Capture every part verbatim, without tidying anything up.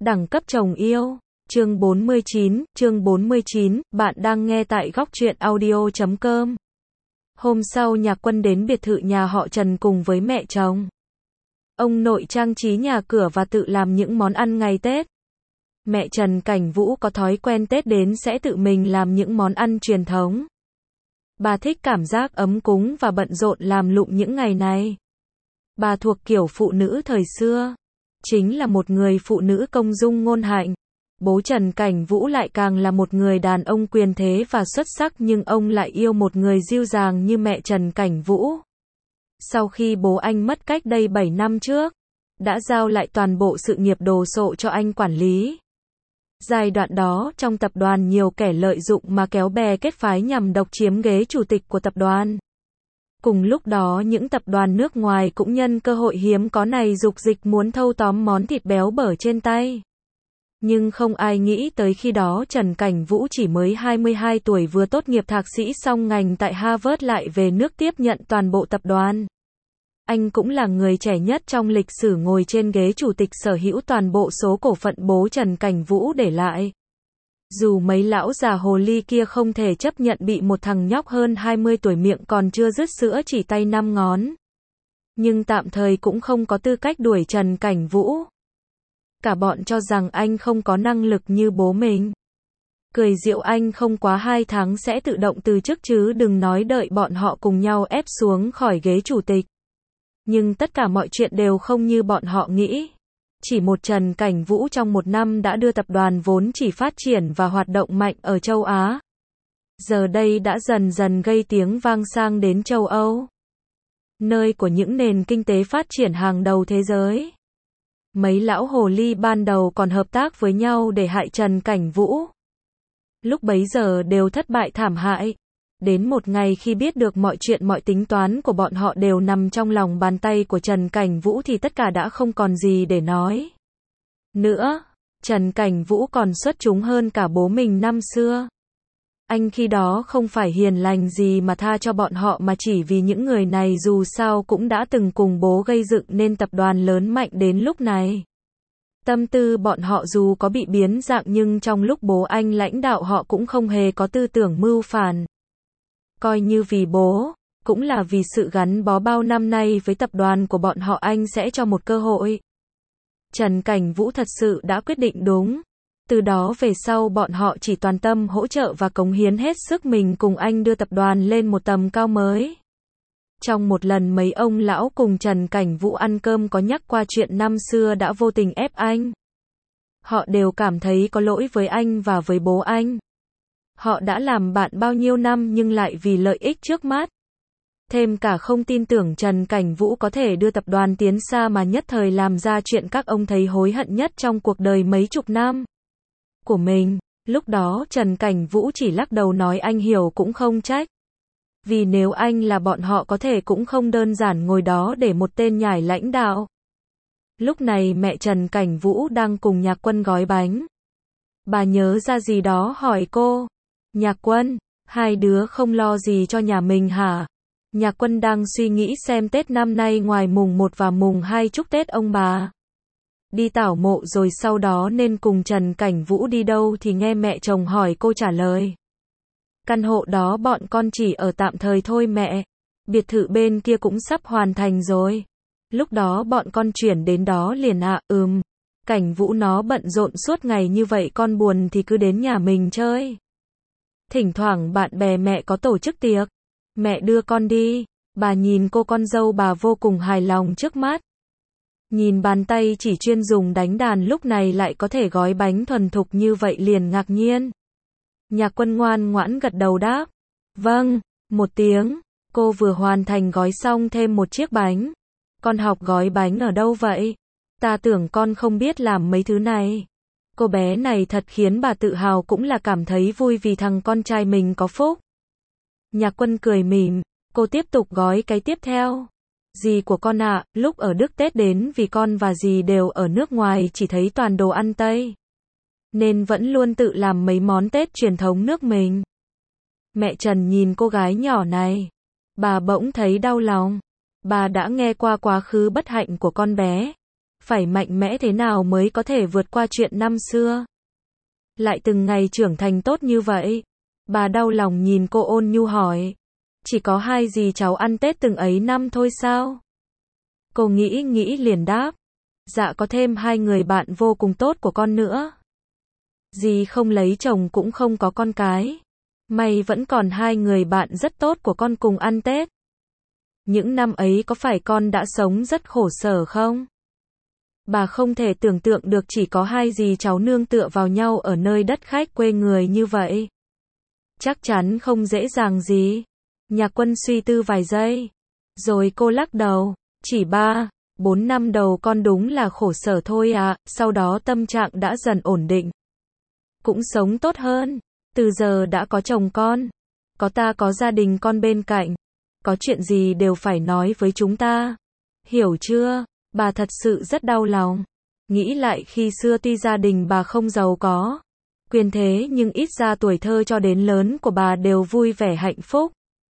Đẳng cấp chồng yêu. Chương bốn mươi chín, chương bốn mươi chín, bạn đang nghe tại góc truyện audio chấm com. Hôm sau Nhạc Quân đến biệt thự nhà họ Trần cùng với mẹ chồng. Ông nội trang trí nhà cửa và tự làm những món ăn ngày Tết. Mẹ Trần Cảnh Vũ có thói quen Tết đến sẽ tự mình làm những món ăn truyền thống. Bà thích cảm giác ấm cúng và bận rộn làm lụng những ngày này. Bà thuộc kiểu phụ nữ thời xưa. Chính là một người phụ nữ công dung ngôn hạnh. Bố Trần Cảnh Vũ lại càng là một người đàn ông quyền thế và xuất sắc, nhưng ông lại yêu một người dịu dàng như mẹ Trần Cảnh Vũ. Sau khi bố anh mất cách đây bảy năm trước, đã giao lại toàn bộ sự nghiệp đồ sộ cho anh quản lý. Giai đoạn đó, trong tập đoàn nhiều kẻ lợi dụng mà kéo bè kết phái nhằm độc chiếm ghế chủ tịch của tập đoàn. Cùng lúc đó những tập đoàn nước ngoài cũng nhân cơ hội hiếm có này dục dịch muốn thâu tóm món thịt béo bở trên tay. Nhưng không ai nghĩ tới khi đó Trần Cảnh Vũ chỉ mới hai mươi hai tuổi, vừa tốt nghiệp thạc sĩ xong ngành tại Harvard, lại về nước tiếp nhận toàn bộ tập đoàn. Anh cũng là người trẻ nhất trong lịch sử ngồi trên ghế chủ tịch sở hữu toàn bộ số cổ phần bố Trần Cảnh Vũ để lại. Dù mấy lão già hồ ly kia không thể chấp nhận bị một thằng nhóc hơn hai mươi tuổi miệng còn chưa dứt sữa chỉ tay năm ngón, nhưng tạm thời cũng không có tư cách đuổi Trần Cảnh Vũ. Cả bọn cho rằng anh không có năng lực như bố mình. Cười giễu anh không quá hai tháng sẽ tự động từ chức, chứ đừng nói đợi bọn họ cùng nhau ép xuống khỏi ghế chủ tịch. Nhưng tất cả mọi chuyện đều không như bọn họ nghĩ. Chỉ một Trần Cảnh Vũ trong một năm đã đưa tập đoàn vốn chỉ phát triển và hoạt động mạnh ở châu Á, giờ đây đã dần dần gây tiếng vang sang đến châu Âu, nơi của những nền kinh tế phát triển hàng đầu thế giới. Mấy lão hồ ly ban đầu còn hợp tác với nhau để hại Trần Cảnh Vũ. Lúc bấy giờ đều thất bại thảm hại. Đến một ngày khi biết được mọi chuyện, mọi tính toán của bọn họ đều nằm trong lòng bàn tay của Trần Cảnh Vũ thì tất cả đã không còn gì để nói nữa. Trần Cảnh Vũ còn xuất chúng hơn cả bố mình năm xưa. Anh khi đó không phải hiền lành gì mà tha cho bọn họ, mà chỉ vì những người này dù sao cũng đã từng cùng bố gây dựng nên tập đoàn lớn mạnh đến lúc này. Tâm tư bọn họ dù có bị biến dạng nhưng trong lúc bố anh lãnh đạo họ cũng không hề có tư tưởng mưu phản. Coi như vì bố, cũng là vì sự gắn bó bao năm nay với tập đoàn của bọn họ, anh sẽ cho một cơ hội. Trần Cảnh Vũ thật sự đã quyết định đúng. Từ đó về sau bọn họ chỉ toàn tâm hỗ trợ và cống hiến hết sức mình cùng anh đưa tập đoàn lên một tầm cao mới. Trong một lần mấy ông lão cùng Trần Cảnh Vũ ăn cơm có nhắc qua chuyện năm xưa đã vô tình ép anh. Họ đều cảm thấy có lỗi với anh và với bố anh. Họ đã làm bạn bao nhiêu năm nhưng lại vì lợi ích trước mắt, thêm cả không tin tưởng Trần Cảnh Vũ có thể đưa tập đoàn tiến xa, mà nhất thời làm ra chuyện các ông thấy hối hận nhất trong cuộc đời mấy chục năm của mình. Lúc đó Trần Cảnh Vũ chỉ lắc đầu nói anh hiểu cũng không trách. Vì nếu anh là bọn họ có thể cũng không đơn giản ngồi đó để một tên nhảy lãnh đạo. Lúc này mẹ Trần Cảnh Vũ đang cùng Nhạc Quân gói bánh. Bà nhớ ra gì đó hỏi cô. Nhạc Quân, hai đứa không lo gì cho nhà mình hả? Nhạc Quân đang suy nghĩ xem Tết năm nay ngoài mùng một và mùng hai chúc Tết ông bà đi tảo mộ rồi sau đó nên cùng Trần Cảnh Vũ đi đâu thì nghe mẹ chồng hỏi cô trả lời. Căn hộ đó bọn con chỉ ở tạm thời thôi mẹ. Biệt thự bên kia cũng sắp hoàn thành rồi. Lúc đó bọn con chuyển đến đó liền ạ. À, ừm. Cảnh Vũ nó bận rộn suốt ngày như vậy, con buồn thì cứ đến nhà mình chơi. Thỉnh thoảng bạn bè mẹ có tổ chức tiệc, mẹ đưa con đi. Bà nhìn cô con dâu bà vô cùng hài lòng trước mắt. Nhìn bàn tay chỉ chuyên dùng đánh đàn lúc này lại có thể gói bánh thuần thục như vậy liền ngạc nhiên. Nhạc Quân ngoan ngoãn gật đầu đáp. Vâng, một tiếng. Cô vừa hoàn thành gói xong thêm một chiếc bánh. Con học gói bánh ở đâu vậy? Ta tưởng con không biết làm mấy thứ này. Cô bé này thật khiến bà tự hào, cũng là cảm thấy vui vì thằng con trai mình có phúc. Nhạc Quân cười mỉm. Cô tiếp tục gói cái tiếp theo. Dì của con ạ, à, lúc ở Đức Tết đến vì con và dì đều ở nước ngoài chỉ thấy toàn đồ ăn Tây, nên vẫn luôn tự làm mấy món Tết truyền thống nước mình. Mẹ Trần nhìn cô gái nhỏ này, bà bỗng thấy đau lòng. Bà đã nghe qua quá khứ bất hạnh của con bé. phải mạnh mẽ thế nào mới có thể vượt qua chuyện năm xưa. Lại từng ngày trưởng thành tốt như vậy. Bà đau lòng nhìn cô ôn nhu hỏi. Chỉ có hai dì cháu ăn Tết từng ấy năm thôi sao? Cô nghĩ nghĩ liền đáp. Dạ có thêm hai người bạn vô cùng tốt của con nữa. Dì không lấy chồng cũng không có con cái. May vẫn còn hai người bạn rất tốt của con cùng ăn Tết. Những năm ấy có phải con đã sống rất khổ sở không? Bà không thể tưởng tượng được chỉ có hai dì cháu nương tựa vào nhau ở nơi đất khách quê người như vậy. Chắc chắn không dễ dàng gì. Nhạc Quân suy tư vài giây. Rồi cô lắc đầu. Chỉ ba, bốn năm đầu con đúng là khổ sở thôi à, sau đó tâm trạng đã dần ổn định. Cũng sống tốt hơn. Từ giờ đã có chồng con. Có ta có gia đình con bên cạnh. Có chuyện gì đều phải nói với chúng ta. Hiểu chưa? Bà thật sự rất đau lòng. Nghĩ lại khi xưa tuy gia đình bà không giàu có, quyền thế nhưng ít ra tuổi thơ cho đến lớn của bà đều vui vẻ hạnh phúc.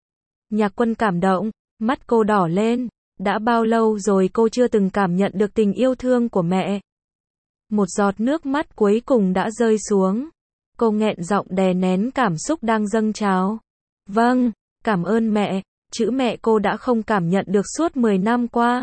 Nhạc Quân cảm động, mắt cô đỏ lên. Đã bao lâu rồi cô chưa từng cảm nhận được tình yêu thương của mẹ. Một giọt nước mắt cuối cùng đã rơi xuống. Cô nghẹn giọng đè nén cảm xúc đang dâng trào. Vâng, cảm ơn mẹ. Chữ mẹ cô đã không cảm nhận được suốt mười năm qua.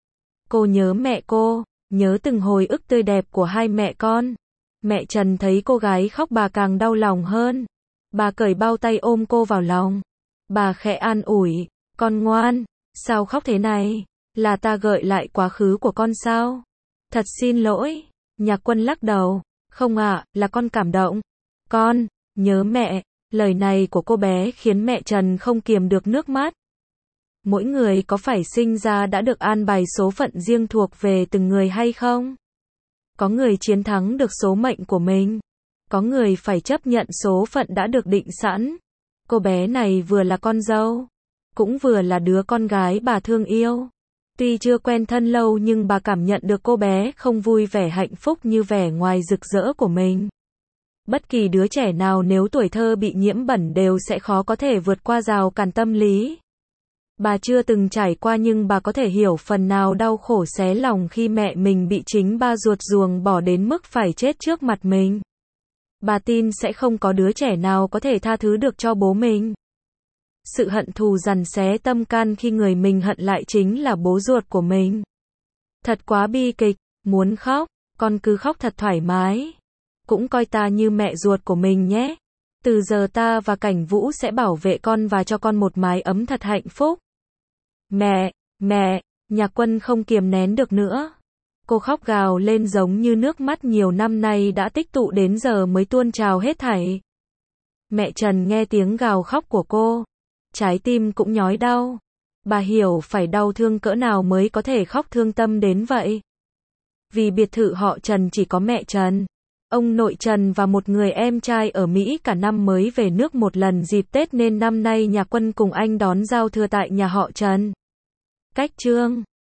Cô nhớ mẹ cô, nhớ từng hồi ức tươi đẹp của hai mẹ con. Mẹ Trần thấy cô gái khóc bà càng đau lòng hơn. Bà cởi bao tay ôm cô vào lòng. Bà khẽ an ủi, con ngoan, sao khóc thế này? Là ta gợi lại quá khứ của con sao? Thật xin lỗi. Nhạc Quân lắc đầu, không ạ, à, là con cảm động. Con, nhớ mẹ. Lời này của cô bé khiến mẹ Trần không kiềm được nước mắt. Mỗi người có phải sinh ra đã được an bài số phận riêng thuộc về từng người hay không? Có người chiến thắng được số mệnh của mình. Có người phải chấp nhận số phận đã được định sẵn. Cô bé này vừa là con dâu, cũng vừa là đứa con gái bà thương yêu. Tuy chưa quen thân lâu nhưng bà cảm nhận được cô bé không vui vẻ hạnh phúc như vẻ ngoài rực rỡ của mình. Bất kỳ đứa trẻ nào nếu tuổi thơ bị nhiễm bẩn đều sẽ khó có thể vượt qua rào cản tâm lý. Bà chưa từng trải qua nhưng bà có thể hiểu phần nào đau khổ xé lòng khi mẹ mình bị chính ba ruột ruồng bỏ đến mức phải chết trước mặt mình. Bà tin sẽ không có đứa trẻ nào có thể tha thứ được cho bố mình. Sự hận thù giằng xé tâm can khi người mình hận lại chính là bố ruột của mình. Thật quá bi kịch, muốn khóc, con cứ khóc thật thoải mái. Cũng coi ta như mẹ ruột của mình nhé. Từ giờ ta và Cảnh Vũ sẽ bảo vệ con và cho con một mái ấm thật hạnh phúc. Mẹ, mẹ, Nhạc Quân không kiềm nén được nữa. Cô khóc gào lên giống như nước mắt nhiều năm nay đã tích tụ đến giờ mới tuôn trào hết thảy. Mẹ Trần nghe tiếng gào khóc của cô. Trái tim cũng nhói đau. Bà hiểu phải đau thương cỡ nào mới có thể khóc thương tâm đến vậy. Vì biệt thự họ Trần chỉ có mẹ Trần, ông nội Trần và một người em trai ở Mỹ cả năm mới về nước một lần dịp Tết nên năm nay Nhạc Quân cùng anh đón giao thừa tại nhà họ Trần. Cách chương